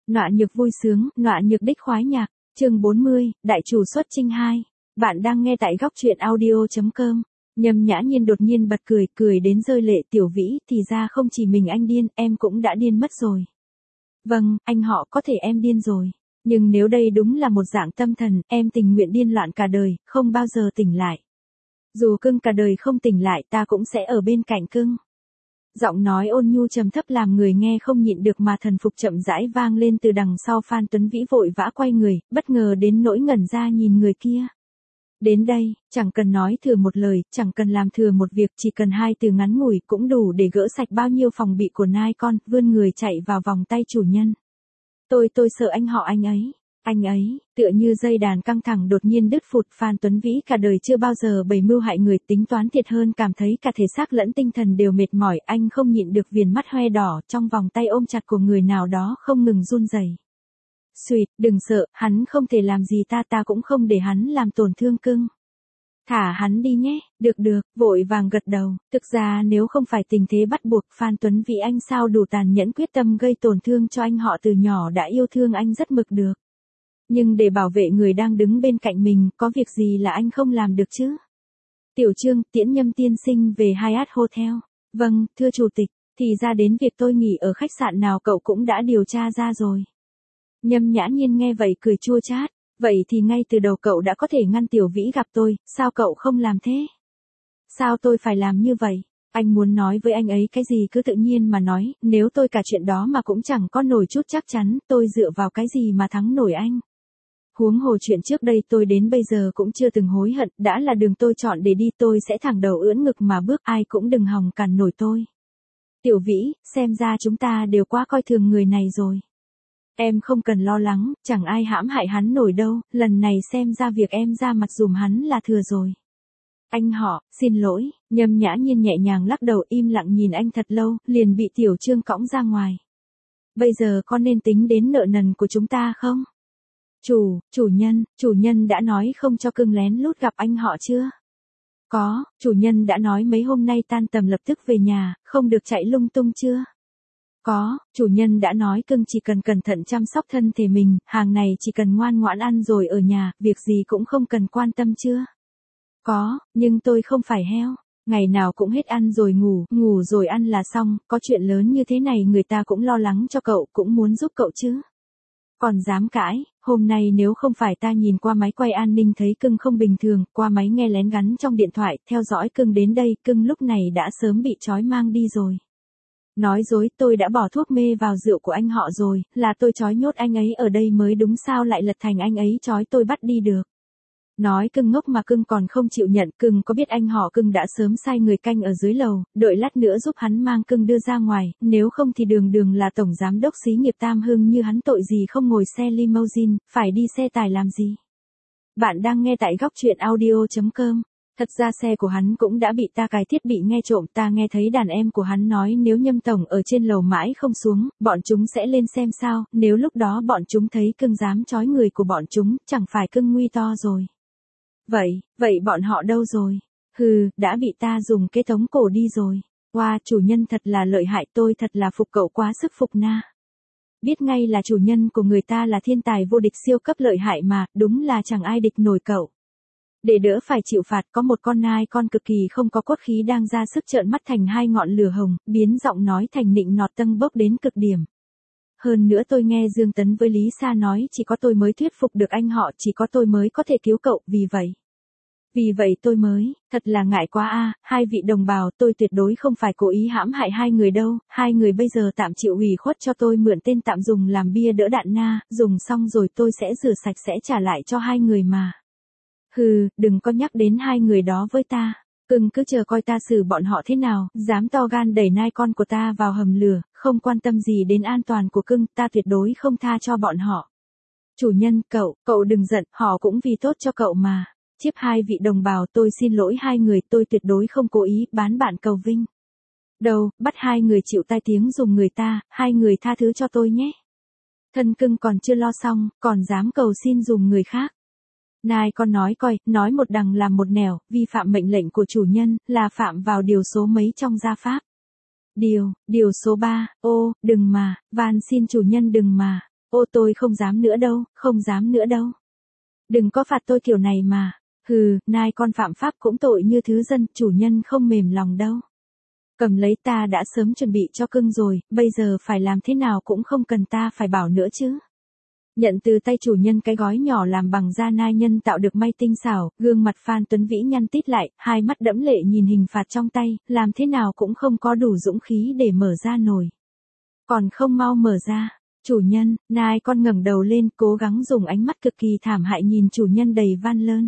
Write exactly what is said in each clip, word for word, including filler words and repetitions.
Nọa nhược vui sướng, nọa nhược đích khoái nhạc, chương bốn mươi, Đại chủ xuất chinh hai. Bạn đang nghe tại góc truyện audio chấm com. Nhâm Nhã Nhiên đột nhiên bật cười, cười đến rơi lệ. Tiểu Vĩ, thì ra không chỉ mình anh điên, em cũng đã điên mất rồi. Vâng, anh họ có thể em điên rồi. Nhưng nếu đây đúng là một dạng tâm thần, em tình nguyện điên loạn cả đời, không bao giờ tỉnh lại. Dù cưng cả đời không tỉnh lại, ta cũng sẽ ở bên cạnh cưng. Giọng nói ôn nhu trầm thấp làm người nghe không nhịn được mà thần phục chậm rãi vang lên từ đằng sau. Phan Tuấn Vĩ vội vã quay người, bất ngờ đến nỗi ngẩn ra nhìn người kia. Đến đây, chẳng cần nói thừa một lời, chẳng cần làm thừa một việc, chỉ cần hai từ ngắn ngủi cũng đủ để gỡ sạch bao nhiêu phòng bị của nai con, vươn người chạy vào vòng tay chủ nhân. Tôi tôi sợ anh họ anh ấy. Anh ấy, tựa như dây đàn căng thẳng đột nhiên đứt phụt. Phan Tuấn Vĩ cả đời chưa bao giờ bày mưu hại người, tính toán thiệt hơn, cảm thấy cả thể xác lẫn tinh thần đều mệt mỏi. Anh không nhịn được viền mắt hoe đỏ, trong vòng tay ôm chặt của người nào đó không ngừng run rẩy. Xuyệt, đừng sợ, hắn không thể làm gì ta, ta cũng không để hắn làm tổn thương cưng. Thả hắn đi nhé. Được được, vội vàng gật đầu. Thực ra nếu không phải tình thế bắt buộc, Phan Tuấn Vĩ anh sao đủ tàn nhẫn quyết tâm gây tổn thương cho anh họ từ nhỏ đã yêu thương anh rất mực được. Nhưng để bảo vệ người đang đứng bên cạnh mình, có việc gì là anh không làm được chứ? Tiểu Trương, tiễn Nhâm tiên sinh về Hyatt Hotel. Vâng, thưa chủ tịch, thì ra đến việc tôi nghỉ ở khách sạn nào cậu cũng đã điều tra ra rồi. Nhâm Nhã Nhiên nghe vậy cười chua chát. Vậy thì ngay từ đầu cậu đã có thể ngăn Tiểu Vĩ gặp tôi, sao cậu không làm thế? Sao tôi phải làm như vậy? Anh muốn nói với anh ấy cái gì cứ tự nhiên mà nói, nếu tôi cả chuyện đó mà cũng chẳng có nổi chút chắc chắn, tôi dựa vào cái gì mà thắng nổi anh? Huống hồ chuyện trước đây tôi đến bây giờ cũng chưa từng hối hận, đã là đường tôi chọn để đi tôi sẽ thẳng đầu ưỡn ngực mà bước, ai cũng đừng hòng cản nổi tôi. Tiểu Vĩ, xem ra chúng ta đều quá coi thường người này rồi. Em không cần lo lắng, chẳng ai hãm hại hắn nổi đâu, lần này xem ra việc em ra mặt dùm hắn là thừa rồi. Anh họ, xin lỗi. Nhâm Nhã Nhiên nhẹ nhàng lắc đầu, im lặng nhìn anh thật lâu, liền bị Tiểu Trương cõng ra ngoài. Bây giờ có nên tính đến nợ nần của chúng ta không? Chủ, chủ nhân, chủ nhân đã nói không cho cưng lén lút gặp anh họ chưa? Có, chủ nhân đã nói mấy hôm nay tan tầm lập tức về nhà, không được chạy lung tung chưa? Có, chủ nhân đã nói cưng chỉ cần cẩn thận chăm sóc thân thể mình, hàng này chỉ cần ngoan ngoãn ăn rồi ở nhà, việc gì cũng không cần quan tâm chưa? Có, nhưng tôi không phải heo, ngày nào cũng hết ăn rồi ngủ, ngủ rồi ăn là xong, có chuyện lớn như thế này người ta cũng lo lắng cho cậu, cũng muốn giúp cậu chứ. Còn dám cãi, hôm nay nếu không phải ta nhìn qua máy quay an ninh thấy cưng không bình thường, qua máy nghe lén gắn trong điện thoại, theo dõi cưng đến đây, cưng lúc này đã sớm bị trói mang đi rồi. Nói dối, tôi đã bỏ thuốc mê vào rượu của anh họ rồi, là tôi trói nhốt anh ấy ở đây mới đúng, sao lại lật thành anh ấy trói tôi bắt đi được. Nói cưng ngốc mà cưng còn không chịu nhận, cưng có biết anh họ cưng đã sớm sai người canh ở dưới lầu, đợi lát nữa giúp hắn mang cưng đưa ra ngoài, nếu không thì đường đường là tổng giám đốc xí nghiệp Tam Hưng như hắn tội gì không ngồi xe limousine, phải đi xe tài làm gì. Bạn đang nghe tại góc truyện audio chấm com. Thật ra xe của hắn cũng đã bị ta cài thiết bị nghe trộm, ta nghe thấy đàn em của hắn nói nếu Nhâm tổng ở trên lầu mãi không xuống, bọn chúng sẽ lên xem sao, nếu lúc đó bọn chúng thấy cưng dám trói người của bọn chúng, chẳng phải cưng nguy to rồi. Vậy, vậy bọn họ đâu rồi? Hừ, đã bị ta dùng cái tống cổ đi rồi. Wow, chủ nhân thật là lợi hại, tôi thật là phục cậu quá sức phục na. Biết ngay là chủ nhân của người ta là thiên tài vô địch siêu cấp lợi hại mà, đúng là chẳng ai địch nổi cậu. Để đỡ phải chịu phạt, có một con nai con cực kỳ không có cốt khí đang ra sức trợn mắt thành hai ngọn lửa hồng, biến giọng nói thành nịnh nọt tâng bốc đến cực điểm. Hơn nữa tôi nghe Dương Tấn với Lý Sa nói chỉ có tôi mới thuyết phục được anh họ, chỉ có tôi mới có thể cứu cậu, vì vậy. Vì vậy tôi mới, thật là ngại quá a, hai vị đồng bào, tôi tuyệt đối không phải cố ý hãm hại hai người đâu, hai người bây giờ tạm chịu ủy khuất cho tôi mượn tên tạm dùng làm bia đỡ đạn na, dùng xong rồi tôi sẽ rửa sạch sẽ trả lại cho hai người mà. Hừ, đừng có nhắc đến hai người đó với ta. Cưng cứ chờ coi ta xử bọn họ thế nào, dám to gan đẩy nai con của ta vào hầm lửa, không quan tâm gì đến an toàn của cưng, ta tuyệt đối không tha cho bọn họ. Chủ nhân, cậu, cậu đừng giận, họ cũng vì tốt cho cậu mà. Chiếp hai vị đồng bào, tôi xin lỗi hai người, tôi tuyệt đối không cố ý bán bạn cầu vinh. Đâu, bắt hai người chịu tai tiếng dùng người ta, hai người tha thứ cho tôi nhé. Thân cưng còn chưa lo xong, còn dám cầu xin dùng người khác. Nai con nói coi, nói một đằng làm một nẻo, vi phạm mệnh lệnh của chủ nhân, là phạm vào điều số mấy trong gia pháp. Điều, điều số ba, ô, đừng mà, van xin chủ nhân đừng mà. Ô tôi không dám nữa đâu, không dám nữa đâu. Đừng có phạt tôi kiểu này mà. Hừ, nai con phạm pháp cũng tội như thứ dân, chủ nhân không mềm lòng đâu. Cầm lấy ta đã sớm chuẩn bị cho cưng rồi, bây giờ phải làm thế nào cũng không cần ta phải bảo nữa chứ. Nhận từ tay chủ nhân cái gói nhỏ làm bằng da nai nhân tạo được may tinh xảo, gương mặt Phan Tuấn Vĩ nhăn tít lại, hai mắt đẫm lệ nhìn hình phạt trong tay, làm thế nào cũng không có đủ dũng khí để mở ra nổi. Còn không mau mở ra, chủ nhân, nai con ngẩng đầu lên, cố gắng dùng ánh mắt cực kỳ thảm hại nhìn chủ nhân đầy van lơn.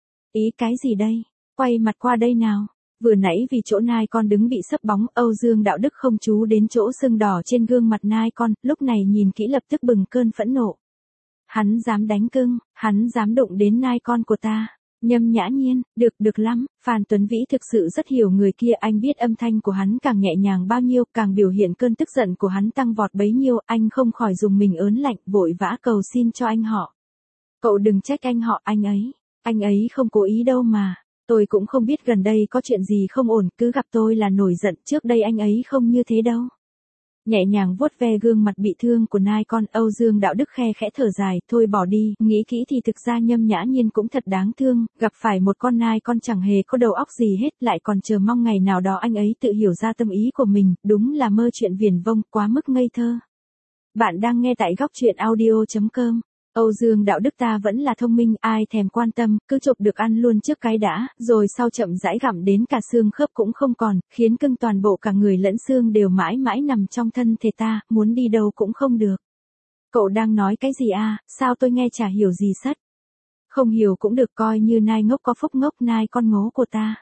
Ý cái gì đây? Quay mặt qua đây nào. Vừa nãy vì chỗ nai con đứng bị sấp bóng, Âu Dương Đạo Đức không chú đến chỗ sưng đỏ trên gương mặt nai con, lúc này nhìn kỹ lập tức bừng cơn phẫn nộ. Hắn dám đánh cưng, hắn dám đụng đến nai con của ta. Nhâm Nhã Nhiên, được được lắm, Phan Tuấn Vĩ thực sự rất hiểu người kia, anh biết âm thanh của hắn càng nhẹ nhàng bao nhiêu, càng biểu hiện cơn tức giận của hắn tăng vọt bấy nhiêu, anh không khỏi dùng mình ớn lạnh, vội vã cầu xin cho anh họ. Cậu đừng trách anh họ, anh ấy, anh ấy không cố ý đâu mà. Tôi cũng không biết gần đây có chuyện gì không ổn, cứ gặp tôi là nổi giận, trước đây anh ấy không như thế đâu. Nhẹ nhàng vuốt ve gương mặt bị thương của nai con, Âu Dương Đạo Đức khe khẽ thở dài, thôi bỏ đi, nghĩ kỹ thì thực ra Nhâm Nhã Nhiên cũng thật đáng thương, gặp phải một con nai con chẳng hề có đầu óc gì hết, lại còn chờ mong ngày nào đó anh ấy tự hiểu ra tâm ý của mình, đúng là mơ chuyện viển vông, quá mức ngây thơ. Bạn đang nghe tại góc truyện audio chấm com. Âu Dương Đạo Đức ta vẫn là thông minh, ai thèm quan tâm, cứ chộp được ăn luôn trước cái đã, rồi sau chậm rãi gặm đến cả xương khớp cũng không còn, khiến cưng toàn bộ cả người lẫn xương đều mãi mãi nằm trong thân thể ta, muốn đi đâu cũng không được. Cậu đang nói cái gì à, sao tôi nghe chả hiểu gì sất. Không hiểu cũng được, coi như nai ngốc có phúc ngốc, nai con ngố của ta.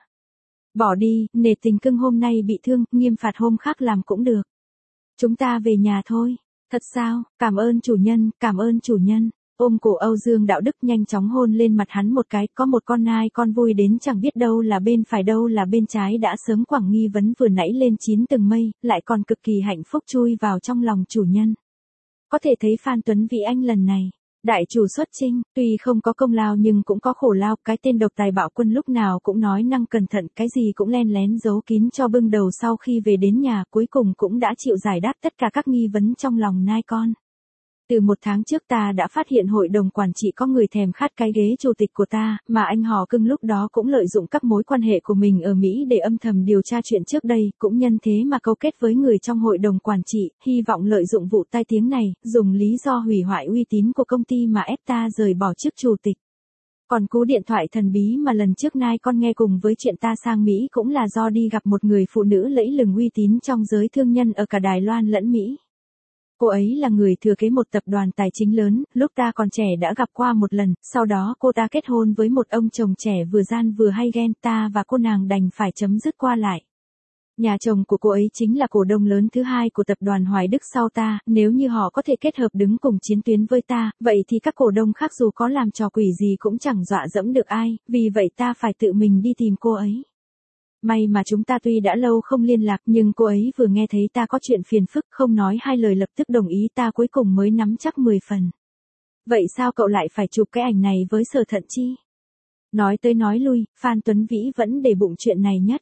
Bỏ đi, nể tình cưng hôm nay bị thương, nghiêm phạt hôm khác làm cũng được. Chúng ta về nhà thôi. Thật sao, cảm ơn chủ nhân, cảm ơn chủ nhân. Ôm cổ Âu Dương Đạo Đức nhanh chóng hôn lên mặt hắn một cái, có một con nai con vui đến chẳng biết đâu là bên phải đâu là bên trái đã sớm quẳng nghi vấn vừa nãy lên chín tầng mây, lại còn cực kỳ hạnh phúc chui vào trong lòng chủ nhân. Có thể thấy Phan Tuấn Vĩ anh lần này, đại chủ xuất chinh, tuy không có công lao nhưng cũng có khổ lao, cái tên độc tài bạo quân lúc nào cũng nói năng cẩn thận, cái gì cũng len lén giấu kín cho bưng đầu, sau khi về đến nhà cuối cùng cũng đã chịu giải đáp tất cả các nghi vấn trong lòng nai con. Từ một tháng trước ta đã phát hiện hội đồng quản trị có người thèm khát cái ghế chủ tịch của ta, mà anh họ cưng lúc đó cũng lợi dụng các mối quan hệ của mình ở Mỹ để âm thầm điều tra chuyện trước đây, cũng nhân thế mà câu kết với người trong hội đồng quản trị, hy vọng lợi dụng vụ tai tiếng này, dùng lý do hủy hoại uy tín của công ty mà ép ta rời bỏ chức chủ tịch. Còn cú điện thoại thần bí mà lần trước nai con nghe cùng với chuyện ta sang Mỹ cũng là do đi gặp một người phụ nữ lẫy lừng uy tín trong giới thương nhân ở cả Đài Loan lẫn Mỹ. Cô ấy là người thừa kế một tập đoàn tài chính lớn, lúc ta còn trẻ đã gặp qua một lần, sau đó cô ta kết hôn với một ông chồng trẻ vừa gian vừa hay ghen, ta và cô nàng đành phải chấm dứt qua lại. Nhà chồng của cô ấy chính là cổ đông lớn thứ hai của tập đoàn Hoài Đức sau ta, nếu như họ có thể kết hợp đứng cùng chiến tuyến với ta, vậy thì các cổ đông khác dù có làm trò quỷ gì cũng chẳng dọa dẫm được ai, vì vậy ta phải tự mình đi tìm cô ấy. May mà chúng ta tuy đã lâu không liên lạc nhưng cô ấy vừa nghe thấy ta có chuyện phiền phức không nói hai lời lập tức đồng ý, ta cuối cùng mới nắm chắc mười phần. Vậy sao cậu lại phải chụp cái ảnh này với Sở Thận Chi? Nói tới nói lui, Phan Tuấn Vĩ vẫn để bụng chuyện này nhất.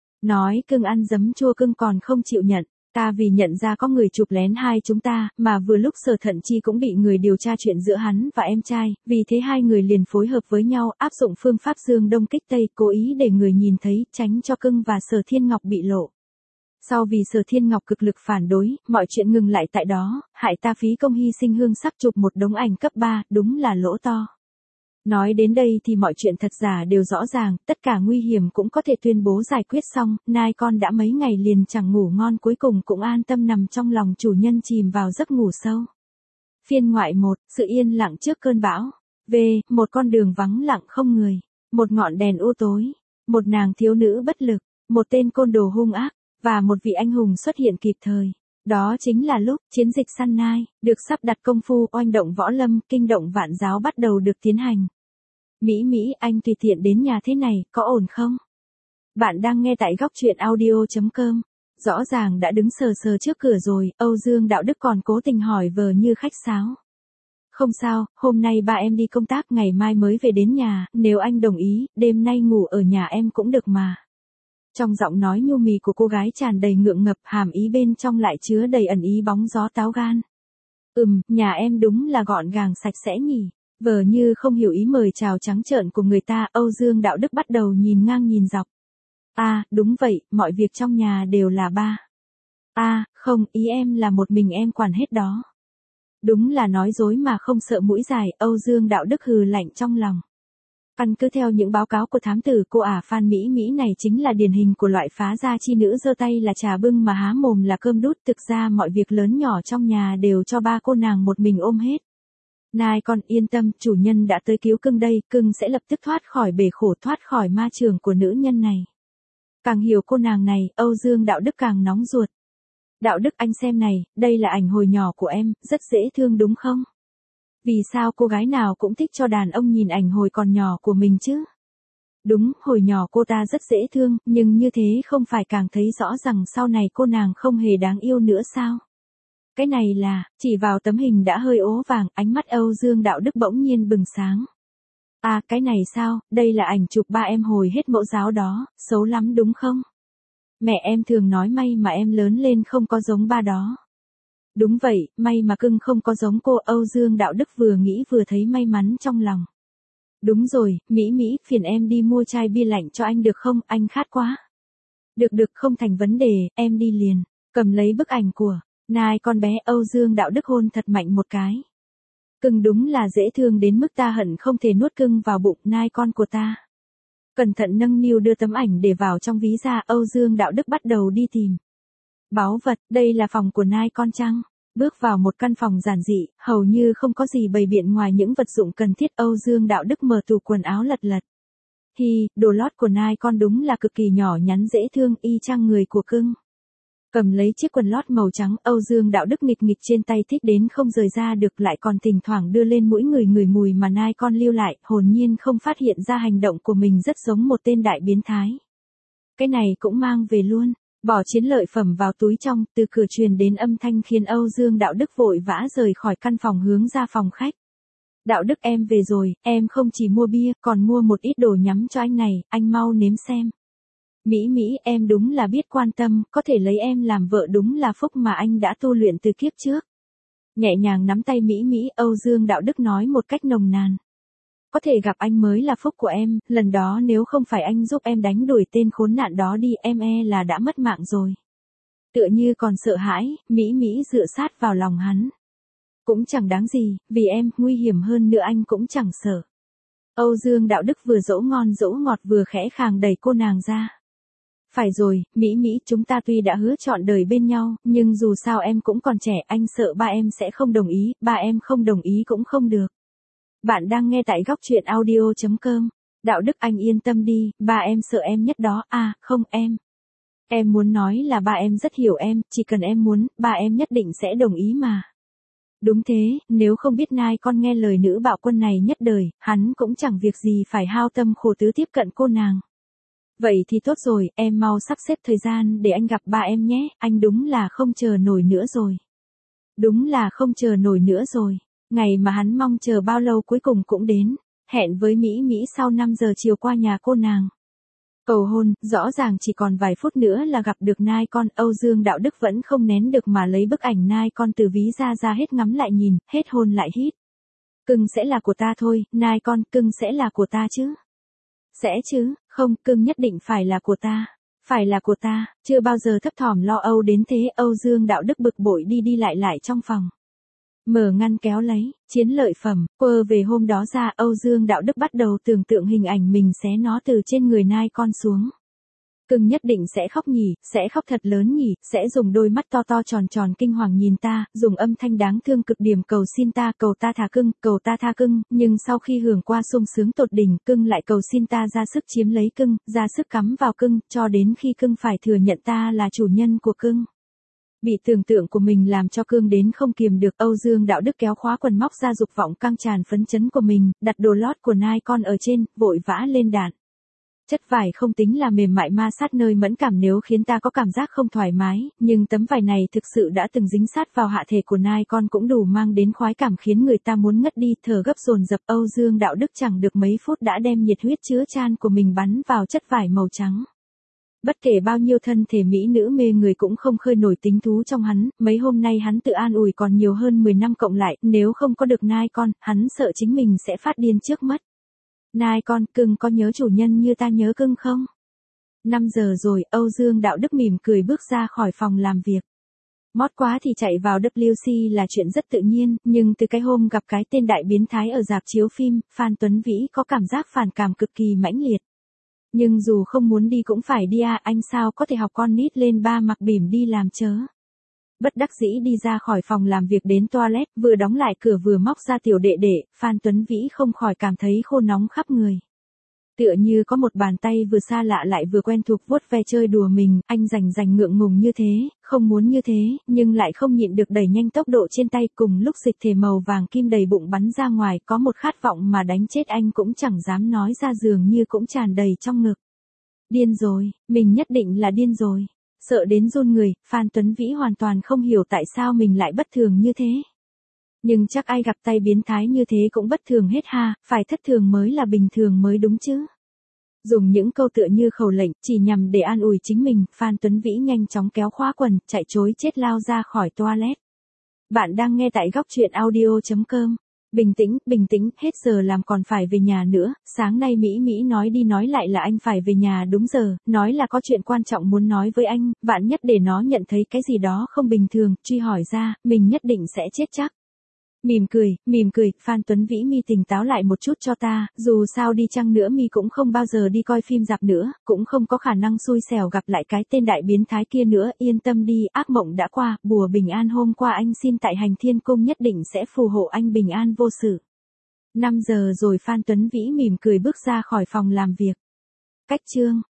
Nói cưng ăn giấm chua cưng còn không chịu nhận. Ta vì nhận ra có người chụp lén hai chúng ta, mà vừa lúc Sở Thận Chi cũng bị người điều tra chuyện giữa hắn và em trai, vì thế hai người liền phối hợp với nhau, áp dụng phương pháp dương đông kích tây, cố ý để người nhìn thấy, tránh cho cưng và Sở Thiên Ngọc bị lộ. Sau vì Sở Thiên Ngọc cực lực phản đối, mọi chuyện ngừng lại tại đó, hại ta phí công hy sinh hương sắc chụp một đống ảnh cấp ba, đúng là lỗ to. Nói đến đây thì mọi chuyện thật giả đều rõ ràng, tất cả nguy hiểm cũng có thể tuyên bố giải quyết xong, nai con đã mấy ngày liền chẳng ngủ ngon, cuối cùng cũng an tâm nằm trong lòng chủ nhân chìm vào giấc ngủ sâu. Phiên ngoại một, sự yên lặng trước cơn bão. V, một con đường vắng lặng không người, một ngọn đèn u tối, một nàng thiếu nữ bất lực, một tên côn đồ hung ác, và một vị anh hùng xuất hiện kịp thời. Đó chính là lúc chiến dịch săn nai, được sắp đặt công phu oanh động võ lâm, kinh động vạn giáo bắt đầu được tiến hành. Mỹ Mỹ, anh tùy tiện đến nhà thế này, có ổn không? Bạn đang nghe tại góc truyện audio chấm com. Rõ ràng đã đứng sờ sờ trước cửa rồi, Âu Dương Đạo Đức còn cố tình hỏi vờ như khách sáo. Không sao, hôm nay ba em đi công tác, ngày mai mới về đến nhà, nếu anh đồng ý, đêm nay ngủ ở nhà em cũng được mà. Trong giọng nói nhu mì của cô gái tràn đầy ngượng ngập, hàm ý bên trong lại chứa đầy ẩn ý bóng gió táo gan. Ừm, nhà em đúng là gọn gàng sạch sẽ nhỉ. Vờ như không hiểu ý mời chào trắng trợn của người ta, Âu Dương Đạo Đức bắt đầu nhìn ngang nhìn dọc. À, đúng vậy, mọi việc trong nhà đều là ba. À, không, ý em là một mình em quản hết đó. Đúng là nói dối mà không sợ mũi dài, Âu Dương Đạo Đức hừ lạnh trong lòng. Căn cứ theo những báo cáo của thám tử, cô ả Phan Mỹ Mỹ này chính là điển hình của loại phá gia chi nữ giơ tay là trà bưng mà há mồm là cơm đút, thực ra mọi việc lớn nhỏ trong nhà đều cho ba cô nàng một mình ôm hết. Nai con yên tâm, chủ nhân đã tới cứu cưng đây, cưng sẽ lập tức thoát khỏi bể khổ, thoát khỏi ma trường của nữ nhân này. Càng hiểu cô nàng này, Âu Dương Đạo Đức càng nóng ruột. Đạo Đức anh xem này, đây là ảnh hồi nhỏ của em, rất dễ thương đúng không? Vì sao cô gái nào cũng thích cho đàn ông nhìn ảnh hồi còn nhỏ của mình chứ? Đúng, hồi nhỏ cô ta rất dễ thương, nhưng như thế không phải càng thấy rõ rằng sau này cô nàng không hề đáng yêu nữa sao? Cái này là, chỉ vào tấm hình đã hơi ố vàng, ánh mắt Âu Dương Đạo Đức bỗng nhiên bừng sáng. À, cái này sao, đây là ảnh chụp ba em hồi hết mẫu giáo đó, xấu lắm đúng không? Mẹ em thường nói may mà em lớn lên không có giống ba đó. Đúng vậy, may mà cưng không có giống cô. Âu Dương Đạo Đức vừa nghĩ vừa thấy may mắn trong lòng. Đúng rồi, Mỹ Mỹ, phiền em đi mua chai bia lạnh cho anh được không, anh khát quá. Được được, không thành vấn đề, em đi liền. Cầm lấy bức ảnh của Nai con bé, Âu Dương Đạo Đức hôn thật mạnh một cái. Cưng đúng là dễ thương đến mức ta hận không thể nuốt cưng vào bụng, Nai con của ta. Cẩn thận nâng niu đưa tấm ảnh để vào trong ví ra, Âu Dương Đạo Đức bắt đầu đi tìm. Báu vật, đây là phòng của Nai con chăng? Bước vào một căn phòng giản dị, hầu như không có gì bày biện ngoài những vật dụng cần thiết. Âu Dương Đạo Đức mở tủ quần áo lật lật. Hi, đồ lót của Nai con đúng là cực kỳ nhỏ nhắn dễ thương, y chang người của cưng. Cầm lấy chiếc quần lót màu trắng, Âu Dương Đạo Đức nghịch nghịch trên tay thích đến không rời ra được, lại còn thỉnh thoảng đưa lên mũi người người mùi mà Nai con lưu lại, hồn nhiên không phát hiện ra hành động của mình rất giống một tên đại biến thái. Cái này cũng mang về luôn. Bỏ chiến lợi phẩm vào túi trong, từ cửa truyền đến âm thanh khiến Âu Dương Đạo Đức vội vã rời khỏi căn phòng hướng ra phòng khách. Đạo Đức em về rồi, em không chỉ mua bia, còn mua một ít đồ nhắm cho anh này, anh mau nếm xem. Mỹ Mỹ, em đúng là biết quan tâm, có thể lấy em làm vợ đúng là phúc mà anh đã tu luyện từ kiếp trước. Nhẹ nhàng nắm tay Mỹ Mỹ, Âu Dương Đạo Đức nói một cách nồng nàn. Có thể gặp anh mới là phúc của em, lần đó nếu không phải anh giúp em đánh đuổi tên khốn nạn đó đi, em e là đã mất mạng rồi. Tựa như còn sợ hãi, Mỹ Mỹ dựa sát vào lòng hắn. Cũng chẳng đáng gì, vì em, nguy hiểm hơn nữa anh cũng chẳng sợ. Âu Dương Đạo Đức vừa dỗ ngon dỗ ngọt vừa khẽ khàng đẩy cô nàng ra. Phải rồi, Mỹ Mỹ, chúng ta tuy đã hứa chọn đời bên nhau, nhưng dù sao em cũng còn trẻ, anh sợ ba em sẽ không đồng ý, ba em không đồng ý cũng không được. Bạn đang nghe tại góc truyện audio chấm com. Đạo Đức anh yên tâm đi, ba em sợ em nhất đó. À, không em. Em muốn nói là ba em rất hiểu em, chỉ cần em muốn, ba em nhất định sẽ đồng ý mà. Đúng thế, nếu không biết Nai con nghe lời nữ bạo quân này nhất đời, hắn cũng chẳng việc gì phải hao tâm khổ tứ tiếp cận cô nàng. Vậy thì tốt rồi, em mau sắp xếp thời gian để anh gặp ba em nhé, anh đúng là không chờ nổi nữa rồi. Đúng là không chờ nổi nữa rồi. Ngày mà hắn mong chờ bao lâu cuối cùng cũng đến, hẹn với Mỹ Mỹ sau năm giờ chiều qua nhà cô nàng. Cầu hôn, rõ ràng chỉ còn vài phút nữa là gặp được Nai con, Âu Dương Đạo Đức vẫn không nén được mà lấy bức ảnh Nai con từ ví ra ra hết ngắm lại nhìn, hết hôn lại hít. Cưng sẽ là của ta thôi, Nai con, cưng sẽ là của ta chứ? Sẽ chứ, không, cưng nhất định phải là của ta. Phải là của ta, chưa bao giờ thấp thỏm lo âu đến thế. Âu Dương Đạo Đức bực bội đi đi lại lại trong phòng. Mở ngăn kéo lấy, chiến lợi phẩm, quơ về hôm đó ra, Âu Dương Đạo Đức bắt đầu tưởng tượng hình ảnh mình xé nó từ trên người Nai con xuống. Cưng nhất định sẽ khóc nhỉ, sẽ khóc thật lớn nhỉ, sẽ dùng đôi mắt to to tròn tròn kinh hoàng nhìn ta, dùng âm thanh đáng thương cực điểm cầu xin ta, cầu ta thả cưng, cầu ta tha cưng, nhưng sau khi hưởng qua sung sướng tột đỉnh, cưng lại cầu xin ta ra sức chiếm lấy cưng, ra sức cắm vào cưng, cho đến khi cưng phải thừa nhận ta là chủ nhân của cưng. Bị tưởng tượng của mình làm cho cương đến không kiềm được, Âu Dương Đạo Đức kéo khóa quần móc ra dục vọng căng tràn phấn chấn của mình, đặt đồ lót của Nai con ở trên, vội vã lên đạn. Chất vải không tính là mềm mại ma sát nơi mẫn cảm nếu khiến ta có cảm giác không thoải mái, nhưng tấm vải này thực sự đã từng dính sát vào hạ thể của Nai con cũng đủ mang đến khoái cảm khiến người ta muốn ngất đi, thở gấp dồn dập. Âu Dương Đạo Đức chẳng được mấy phút đã đem nhiệt huyết chứa chan của mình bắn vào chất vải màu trắng. Bất kể bao nhiêu thân thể mỹ nữ mê người cũng không khơi nổi tính thú trong hắn, mấy hôm nay hắn tự an ủi còn nhiều hơn mười năm cộng lại, nếu không có được nai con, hắn sợ chính mình sẽ phát điên trước mất. Nai con, cưng có nhớ chủ nhân như ta nhớ cưng không? năm giờ rồi, Âu Dương Đạo Đức mỉm cười bước ra khỏi phòng làm việc. Mót quá thì chạy vào W C là chuyện rất tự nhiên, nhưng từ cái hôm gặp cái tên đại biến thái ở rạp chiếu phim, Phan Tuấn Vĩ có cảm giác phản cảm cực kỳ mãnh liệt. Nhưng dù không muốn đi cũng phải đi à, anh sao có thể học con nít lên ba mặc bỉm đi làm chớ. Bất đắc dĩ đi ra khỏi phòng làm việc đến toilet, vừa đóng lại cửa vừa móc ra tiểu đệ đệ, Phan Tuấn Vĩ không khỏi cảm thấy khô nóng khắp người. Tựa như có một bàn tay vừa xa lạ lại vừa quen thuộc vuốt ve chơi đùa mình, anh rành rành ngượng ngùng như thế, không muốn như thế, nhưng lại không nhịn được đẩy nhanh tốc độ trên tay, cùng lúc dịch thể màu vàng kim đầy bụng bắn ra ngoài, có một khát vọng mà đánh chết anh cũng chẳng dám nói ra, dường như cũng tràn đầy trong ngực. Điên rồi, mình nhất định là điên rồi. Sợ đến run người, Phan Tuấn Vĩ hoàn toàn không hiểu tại sao mình lại bất thường như thế. Nhưng chắc ai gặp tay biến thái như thế cũng bất thường hết ha, phải thất thường mới là bình thường mới đúng chứ. Dùng những câu tựa như khẩu lệnh, chỉ nhằm để an ủi chính mình, Phan Tuấn Vĩ nhanh chóng kéo khóa quần, chạy trối chết lao ra khỏi toilet. Bạn đang nghe tại góc truyện audio chấm com. Bình tĩnh, bình tĩnh, hết giờ làm còn phải về nhà nữa, sáng nay Mỹ Mỹ nói đi nói lại là anh phải về nhà đúng giờ, nói là có chuyện quan trọng muốn nói với anh, vạn nhất để nó nhận thấy cái gì đó không bình thường, truy hỏi ra, mình nhất định sẽ chết chắc. Mỉm cười, mỉm cười, Phan Tuấn Vĩ mi tỉnh táo lại một chút cho ta, dù sao đi chăng nữa mi cũng không bao giờ đi coi phim rạp nữa, cũng không có khả năng xui xẻo gặp lại cái tên đại biến thái kia nữa, yên tâm đi, ác mộng đã qua, bùa bình an hôm qua anh xin tại Hành Thiên Cung nhất định sẽ phù hộ anh bình an vô sự. năm giờ rồi, Phan Tuấn Vĩ mỉm cười bước ra khỏi phòng làm việc. Cách chương